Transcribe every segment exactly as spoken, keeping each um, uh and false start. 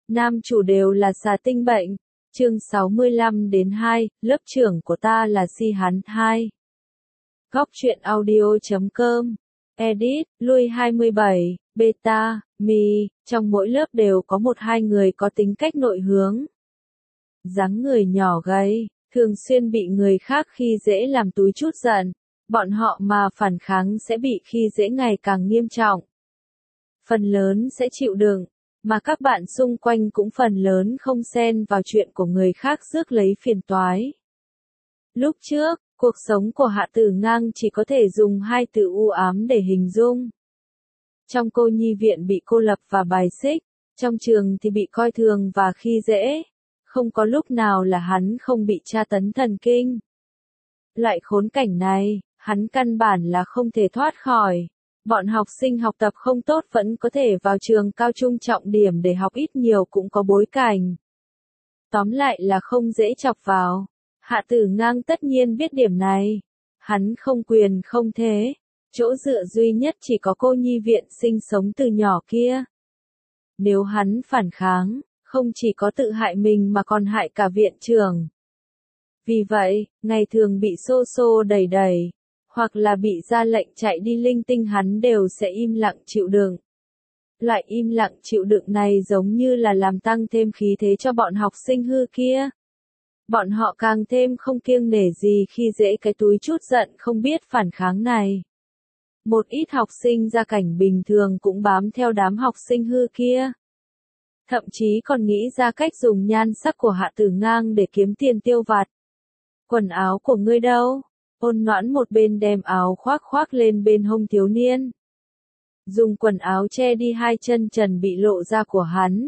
nam chủ đều là xà tinh bệnh. Chương sáu mươi lăm đến hai, lớp trưởng của ta là si hắn hai. Góc truyện audio chấm com. Edit, lui hai mươi bảy, beta, mi, trong mỗi lớp đều có một hai người có tính cách nội hướng. Dáng người nhỏ gầy, thường xuyên bị người khác khi dễ làm túi trút giận, bọn họ mà phản kháng sẽ bị khi dễ ngày càng nghiêm trọng. Phần lớn sẽ chịu đựng, mà các bạn xung quanh cũng phần lớn không xen vào chuyện của người khác rước lấy phiền toái. Lúc trước, cuộc sống của Hạ Tử Ngang chỉ có thể dùng hai từ u ám để hình dung. Trong cô nhi viện bị cô lập và bài xích, trong trường thì bị coi thường và khi dễ. Không có lúc nào là hắn không bị tra tấn thần kinh. Loại khốn cảnh này, hắn căn bản là không thể thoát khỏi. Bọn học sinh học tập không tốt vẫn có thể vào trường cao trung trọng điểm để học ít nhiều cũng có bối cảnh. Tóm lại là không dễ chọc vào. Hạ Tử Ngang tất nhiên biết điểm này. Hắn không quyền không thế. Chỗ dựa duy nhất chỉ có cô nhi viện sinh sống từ nhỏ kia. Nếu hắn phản kháng, không chỉ có tự hại mình mà còn hại cả viện trưởng. Vì vậy, ngày thường bị xô xô đẩy đẩy, hoặc là bị ra lệnh chạy đi linh tinh hắn đều sẽ im lặng chịu đựng. Loại im lặng chịu đựng này giống như là làm tăng thêm khí thế cho bọn học sinh hư kia. Bọn họ càng thêm không kiêng nể gì khi dễ cái túi chút giận không biết phản kháng này. Một ít học sinh gia cảnh bình thường cũng bám theo đám học sinh hư kia. Thậm chí còn nghĩ ra cách dùng nhan sắc của Hạ Tử Ngang để kiếm tiền tiêu vặt. Quần áo của ngươi đâu? Ôn Noãn một bên đem áo khoác khoác lên bên hông thiếu niên. Dùng quần áo che đi hai chân trần bị lộ ra của hắn.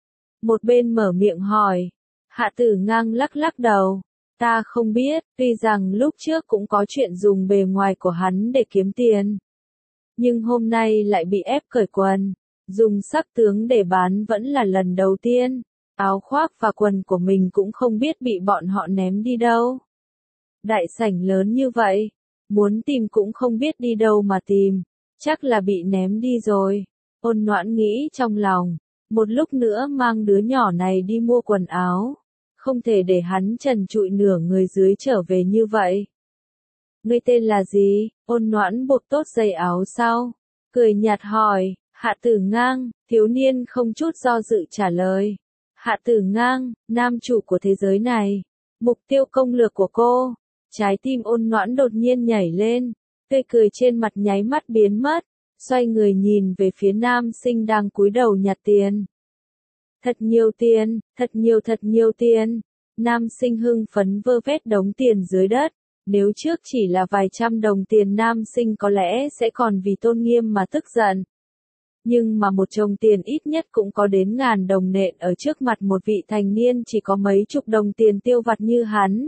Một bên mở miệng hỏi. Hạ Tử Ngang lắc lắc đầu. Ta không biết, tuy rằng lúc trước cũng có chuyện dùng bề ngoài của hắn để kiếm tiền. Nhưng hôm nay lại bị ép cởi quần. Dùng sắc tướng để bán vẫn là lần đầu tiên. Áo khoác và quần của mình cũng không biết bị bọn họ ném đi đâu. Đại sảnh lớn như vậy, muốn tìm cũng không biết đi đâu mà tìm, chắc là bị ném đi rồi. Ôn Noãn nghĩ trong lòng, một lúc nữa mang đứa nhỏ này đi mua quần áo, không thể để hắn trần trụi nửa người dưới trở về như vậy. Ngươi tên là gì? Ôn Noãn buộc tốt dây áo sau, cười nhạt hỏi. Hạ Tử Ngang, thiếu niên không chút do dự trả lời. Hạ Tử Ngang, nam chủ của thế giới này. Mục tiêu công lược của cô. Trái tim Ôn Noãn đột nhiên nhảy lên. Tươi cười trên mặt nháy mắt biến mất. Xoay người nhìn về phía nam sinh đang cúi đầu nhặt tiền. Thật nhiều tiền, thật nhiều thật nhiều tiền. Nam sinh hưng phấn vơ vét đống tiền dưới đất. Nếu trước chỉ là vài trăm đồng tiền nam sinh có lẽ sẽ còn vì tôn nghiêm mà tức giận. Nhưng mà một chồng tiền ít nhất cũng có đến ngàn đồng nện ở trước mặt một vị thành niên chỉ có mấy chục đồng tiền tiêu vặt như hắn.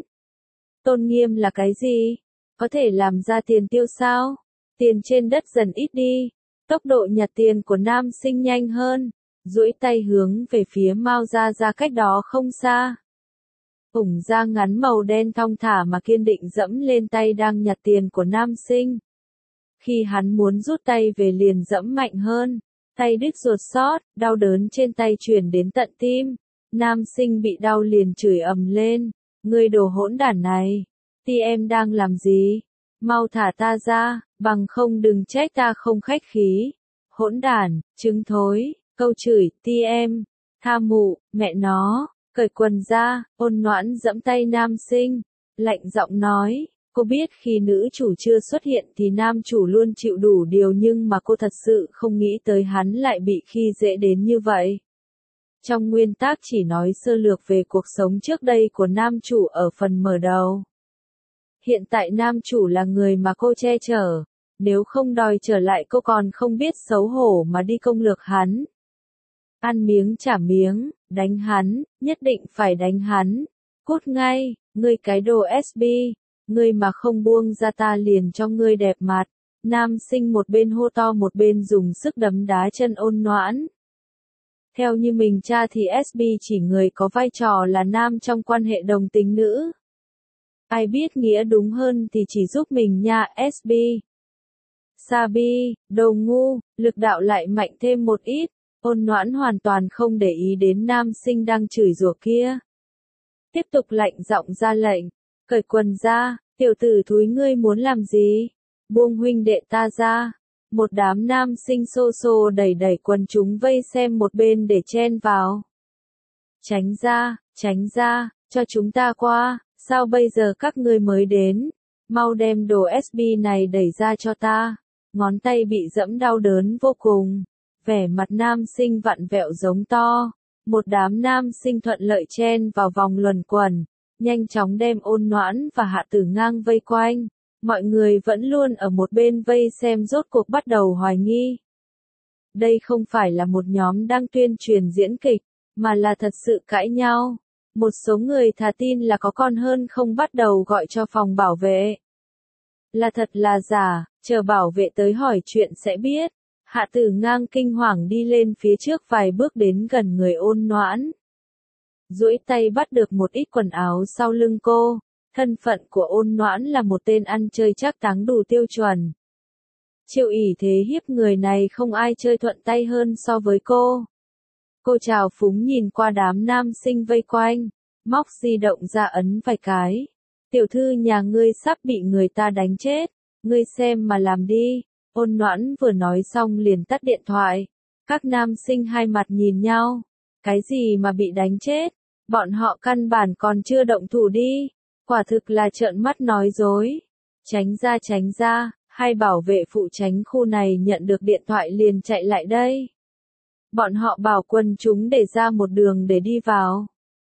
Tôn nghiêm là cái gì? Có thể làm ra tiền tiêu sao? Tiền trên đất dần ít đi. Tốc độ nhặt tiền của nam sinh nhanh hơn. Duỗi tay hướng về phía Mao Gia Gia cách đó không xa. Ủng da ngắn màu đen thong thả mà kiên định dẫm lên tay đang nhặt tiền của nam sinh. Khi hắn muốn rút tay về liền dẫm mạnh hơn, tay đứt ruột xót, đau đớn trên tay truyền đến tận tim. Nam sinh bị đau liền chửi ầm lên, ngươi đồ hỗn đản này, ti em đang làm gì? Mau thả ta ra, bằng không đừng trách ta không khách khí. Hỗn đản, trứng thối, câu chửi, ti em, tha mụ, mẹ nó, cởi quần ra, Ôn Noãn dẫm tay nam sinh, lạnh giọng nói. Cô biết khi nữ chủ chưa xuất hiện thì nam chủ luôn chịu đủ điều nhưng mà cô thật sự không nghĩ tới hắn lại bị khi dễ đến như vậy. Trong nguyên tác chỉ nói sơ lược về cuộc sống trước đây của nam chủ ở phần mở đầu. Hiện tại nam chủ là người mà cô che chở, nếu không đòi trở lại cô còn không biết xấu hổ mà đi công lược hắn. Ăn miếng trả miếng, đánh hắn, nhất định phải đánh hắn. Cút ngay, ngươi cái đồ ét bê. Ngươi mà không buông ra ta liền cho ngươi đẹp mặt. Nam sinh một bên hô to một bên dùng sức đấm đá chân Ôn Noãn. Theo như mình tra thì ét bê chỉ người có vai trò là nam trong quan hệ đồng tính nữ. Ai biết nghĩa đúng hơn thì chỉ giúp mình nha ét bê. Sabi, đồ ngu, lực đạo lại mạnh thêm một ít. Ôn Noãn hoàn toàn không để ý đến nam sinh đang chửi rủa kia. Tiếp tục lạnh giọng ra lệnh, cởi quần ra, tiểu tử thúi ngươi muốn làm gì? Buông huynh đệ ta ra. Một đám nam sinh xô xô đẩy đẩy quần chúng vây xem một bên để chen vào. Tránh ra, tránh ra, cho chúng ta qua, sao bây giờ các ngươi mới đến? Mau đem đồ ét bê này đẩy ra cho ta. Ngón tay bị dẫm đau đớn vô cùng. Vẻ mặt nam sinh vặn vẹo giống to. Một đám nam sinh thuận lợi chen vào vòng luẩn quẩn, nhanh chóng đem Ôn Noãn và Hạ Tử Ngang vây quanh. Mọi người vẫn luôn ở một bên vây xem rốt cuộc bắt đầu hoài nghi. Đây không phải là một nhóm đang tuyên truyền diễn kịch, mà là thật sự cãi nhau. Một số người thà tin là có con hơn không bắt đầu gọi cho phòng bảo vệ. Là thật là giả, chờ bảo vệ tới hỏi chuyện sẽ biết. Hạ Tử Ngang kinh hoàng đi lên phía trước vài bước đến gần người Ôn Noãn. Duỗi tay bắt được một ít quần áo sau lưng cô. Thân phận của Ôn Noãn là một tên ăn chơi trác táng đủ tiêu chuẩn. Chiêu ỷ thế hiếp người này không ai chơi thuận tay hơn so với cô. Cô trào phúng nhìn qua đám nam sinh vây quanh, móc di động ra ấn vài cái. Tiểu thư nhà ngươi sắp bị người ta đánh chết, ngươi xem mà làm đi. Ôn Noãn vừa nói xong liền tắt điện thoại. Các nam sinh hai mặt nhìn nhau. Cái gì mà bị đánh chết? Bọn họ căn bản còn chưa động thủ đi. Quả thực là trợn mắt nói dối. Tránh ra tránh ra, hai bảo vệ phụ tránh khu này nhận được điện thoại liền chạy lại đây. Bọn họ bảo quần chúng để ra một đường để đi vào.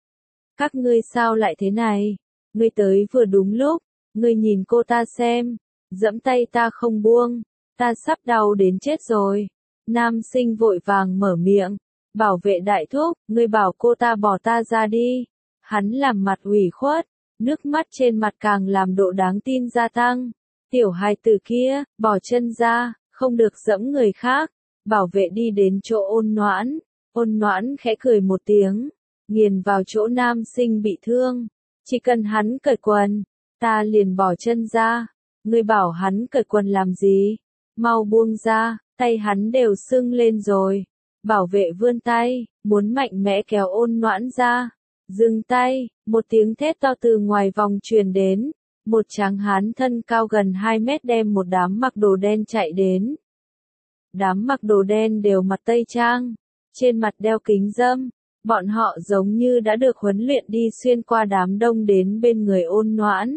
Các ngươi sao lại thế này? Ngươi tới vừa đúng lúc, ngươi nhìn cô ta xem, giẫm tay ta không buông, ta sắp đau đến chết rồi. Nam sinh vội vàng mở miệng, bảo vệ đại thúc, ngươi bảo cô ta bỏ ta ra đi. Hắn làm mặt ủy khuất, nước mắt trên mặt càng làm độ đáng tin gia tăng. Tiểu hài tử kia, bỏ chân ra, không được giẫm người khác. Bảo vệ đi đến chỗ Ôn Noãn, Ôn Noãn khẽ cười một tiếng, nghiền vào chỗ nam sinh bị thương. Chỉ cần hắn cởi quần, ta liền bỏ chân ra. Ngươi bảo hắn cởi quần làm gì? Mau buông ra, tay hắn đều sưng lên rồi. Bảo vệ vươn tay, muốn mạnh mẽ kéo Ôn Noãn ra. Dừng tay, một tiếng thét to từ ngoài vòng truyền đến. Một tráng hán thân cao gần hai mét đem một đám mặc đồ đen chạy đến. Đám mặc đồ đen đều mặc tây trang, trên mặt đeo kính râm. Bọn họ giống như đã được huấn luyện đi xuyên qua đám đông đến bên người Ôn Noãn.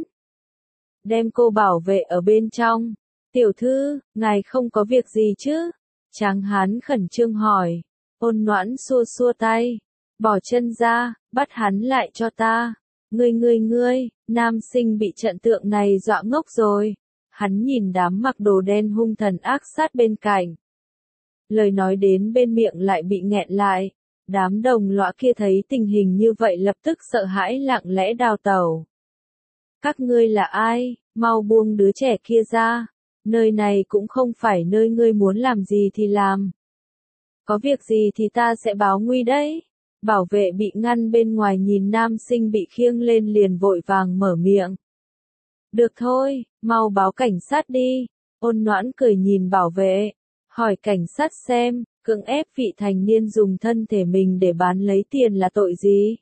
Đem cô bảo vệ ở bên trong. Tiểu thư, ngài không có việc gì chứ? Tráng hán khẩn trương hỏi. Ôn Noãn xua xua tay. Bỏ chân ra, bắt hắn lại cho ta. Ngươi ngươi ngươi, nam sinh bị trận tượng này dọa ngốc rồi. Hắn nhìn đám mặc đồ đen hung thần ác sát bên cạnh. Lời nói đến bên miệng lại bị nghẹn lại. Đám đồng lõa kia thấy tình hình như vậy lập tức sợ hãi lặng lẽ đào tẩu. Các ngươi là ai? Mau buông đứa trẻ kia ra. Nơi này cũng không phải nơi ngươi muốn làm gì thì làm. Có việc gì thì ta sẽ báo nguy đấy. Bảo vệ bị ngăn bên ngoài nhìn nam sinh bị khiêng lên liền vội vàng mở miệng. Được thôi, mau báo cảnh sát đi. Ôn Noãn cười nhìn bảo vệ. Hỏi cảnh sát xem, cưỡng ép vị thành niên dùng thân thể mình để bán lấy tiền là tội gì?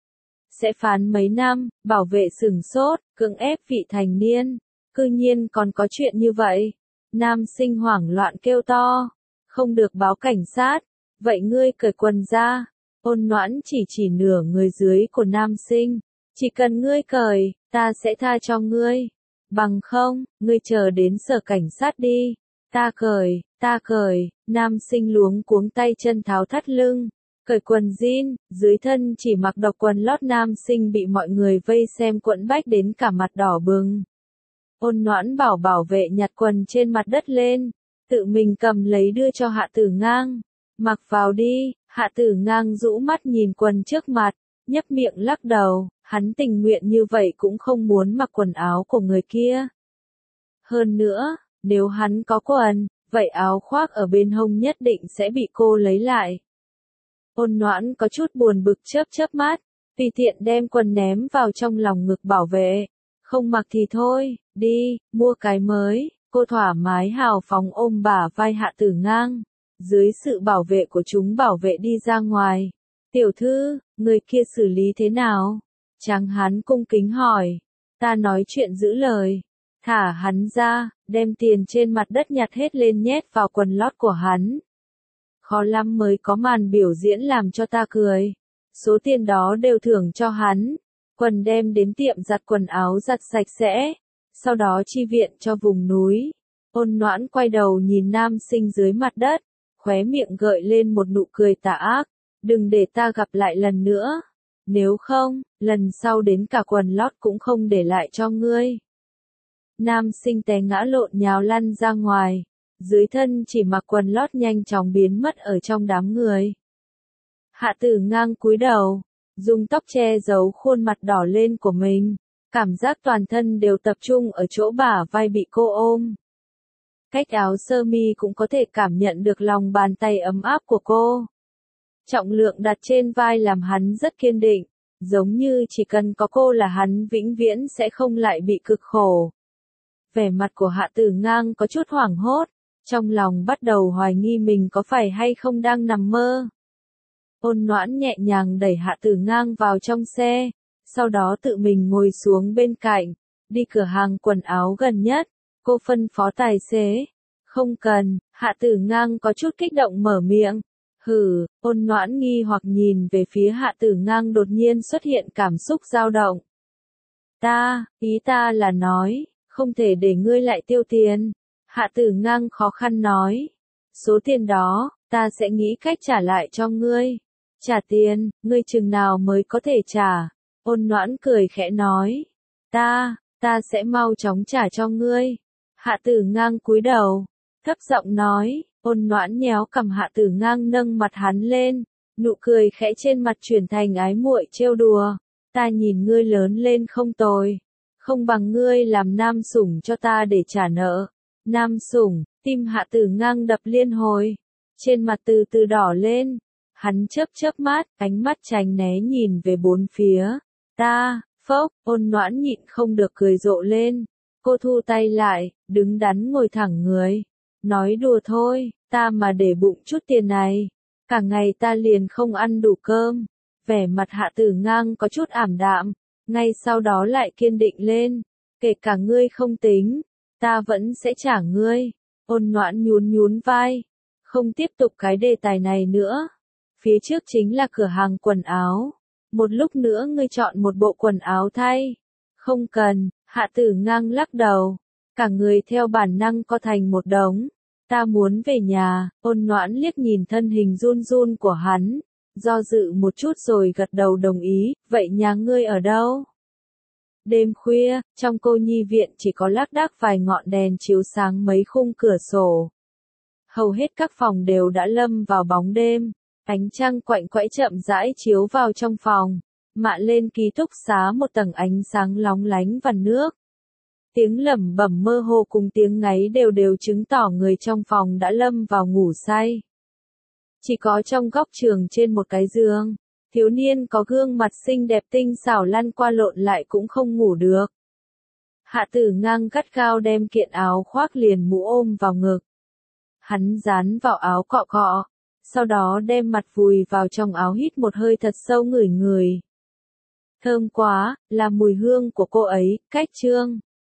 Sẽ phán mấy năm, bảo vệ sửng sốt, cưỡng ép vị thành niên. Cư nhiên còn có chuyện như vậy. Nam sinh hoảng loạn kêu to. Không được báo cảnh sát. Vậy ngươi cởi quần ra. Ôn Noãn chỉ chỉ nửa người dưới của nam sinh. Chỉ cần ngươi cởi, ta sẽ tha cho ngươi. Bằng không, ngươi chờ đến sở cảnh sát đi. Ta cởi, ta cởi, nam sinh luống cuống tay chân tháo thắt lưng. Cởi quần jean, dưới thân chỉ mặc độc quần lót nam sinh bị mọi người vây xem quẫn bách đến cả mặt đỏ bừng. Ôn Noãn bảo bảo vệ nhặt quần trên mặt đất lên, tự mình cầm lấy đưa cho Hạ Tử Ngang. Mặc vào đi. Hạ Tử Ngang rũ mắt nhìn quần trước mặt, nhấp miệng lắc đầu, hắn tình nguyện như vậy cũng không muốn mặc quần áo của người kia. Hơn nữa, nếu hắn có quần, vậy áo khoác ở bên hông nhất định sẽ bị cô lấy lại. Ôn Noãn có chút buồn bực chớp chớp mắt, tùy tiện đem quần ném vào trong lòng ngực bảo vệ. Không mặc thì thôi, đi, mua cái mới. Cô thoải mái hào phóng ôm bả vai Hạ Tử Ngang. dưới sự bảo vệ của chúng bảo vệ đi ra ngoài. Tiểu thư, người kia xử lý thế nào? Tráng hán cung kính hỏi. Ta nói chuyện giữ lời. Thả hắn ra, đem tiền trên mặt đất nhặt hết lên nhét vào quần lót của hắn. Khó lắm mới có màn biểu diễn làm cho ta cười. Số tiền đó đều thưởng cho hắn. Quần đem đến tiệm giặt quần áo giặt sạch sẽ. Sau đó chi viện cho vùng núi. Ôn Noãn quay đầu nhìn nam sinh dưới mặt đất. Khóe miệng gợi lên một nụ cười tà ác. Đừng để ta gặp lại lần nữa. Nếu không, lần sau đến cả quần lót cũng không để lại cho ngươi. Nam sinh té ngã lộn nhào lăn ra ngoài. Dưới thân chỉ mặc quần lót nhanh chóng biến mất ở trong đám người. Hạ Tử Ngang cúi đầu, dùng tóc che giấu khuôn mặt đỏ lên của mình. Cảm giác toàn thân đều tập trung ở chỗ bả vai bị cô ôm. Cách áo sơ mi cũng có thể cảm nhận được lòng bàn tay ấm áp của cô. Trọng lượng đặt trên vai làm hắn rất kiên định, giống như chỉ cần có cô là hắn vĩnh viễn sẽ không lại bị cực khổ. Vẻ mặt của Hạ Tử Ngang có chút hoảng hốt, trong lòng bắt đầu hoài nghi mình có phải hay không đang nằm mơ. Ôn Noãn nhẹ nhàng đẩy Hạ Tử Ngang vào trong xe, sau đó tự mình ngồi xuống bên cạnh, đi cửa hàng quần áo gần nhất, cô phân phó tài xế. Không cần, Hạ Tử Ngang có chút kích động mở miệng. Hừ, Ôn Noãn nghi hoặc nhìn về phía Hạ Tử Ngang đột nhiên xuất hiện cảm xúc dao động. Ta, ý ta là nói, không thể để ngươi lại tiêu tiền. Hạ Tử Ngang khó khăn nói. Số tiền đó, ta sẽ nghĩ cách trả lại cho ngươi. Trả tiền, ngươi chừng nào mới có thể trả? Ôn Noãn cười khẽ nói. Ta, ta sẽ mau chóng trả cho ngươi. Hạ Tử Ngang cúi đầu, thấp giọng nói. Ôn Noãn nhéo cằm Hạ Tử Ngang nâng mặt hắn lên, nụ cười khẽ trên mặt chuyển thành ái muội trêu đùa. Ta nhìn ngươi lớn lên không tồi, không bằng ngươi làm nam sủng cho ta để trả nợ. Nam sủng, tim Hạ Tử Ngang đập liên hồi, trên mặt từ từ đỏ lên, hắn chớp chớp mắt, ánh mắt tránh né nhìn về bốn phía. Ta, phốc, Ôn Noãn nhịn không được cười rộ lên, cô thu tay lại, đứng đắn ngồi thẳng người, nói đùa thôi, ta mà để bụng chút tiền này, cả ngày ta liền không ăn đủ cơm. Vẻ mặt Hạ Tử Ngang có chút ảm đạm, ngay sau đó lại kiên định lên, kể cả ngươi không tính, ta vẫn sẽ trả ngươi. Ôn Noãn nhún nhún vai, không tiếp tục cái đề tài này nữa. Phía trước chính là cửa hàng quần áo, một lúc nữa ngươi chọn một bộ quần áo thay. Không cần, Hạ Tử Ngang lắc đầu, cả người theo bản năng co thành một đống. Ta muốn về nhà. Ôn Noãn liếc nhìn thân hình run run của hắn, do dự một chút rồi gật đầu đồng ý. Vậy nhà ngươi ở đâu? Đêm khuya, trong cô nhi viện chỉ có lác đác vài ngọn đèn chiếu sáng mấy khung cửa sổ. Hầu hết các phòng đều đã lâm vào bóng đêm, ánh trăng quạnh quẽ chậm rãi chiếu vào trong phòng, mạ lên ký túc xá một tầng ánh sáng lóng lánh vằn nước. Tiếng lẩm bẩm mơ hồ cùng tiếng ngáy đều đều chứng tỏ người trong phòng đã lâm vào ngủ say. Chỉ có trong góc trường trên một cái giường, thiếu niên có gương mặt xinh đẹp tinh xảo lăn qua lộn lại cũng không ngủ được. Hạ Tử Ngang gắt gao đem kiện áo khoác liền mũ ôm vào ngực. Hắn dán vào áo cọ cọ, sau đó đem mặt vùi vào trong áo hít một hơi thật sâu ngửi ngửi. Thơm quá, là mùi hương của cô ấy. Cách chương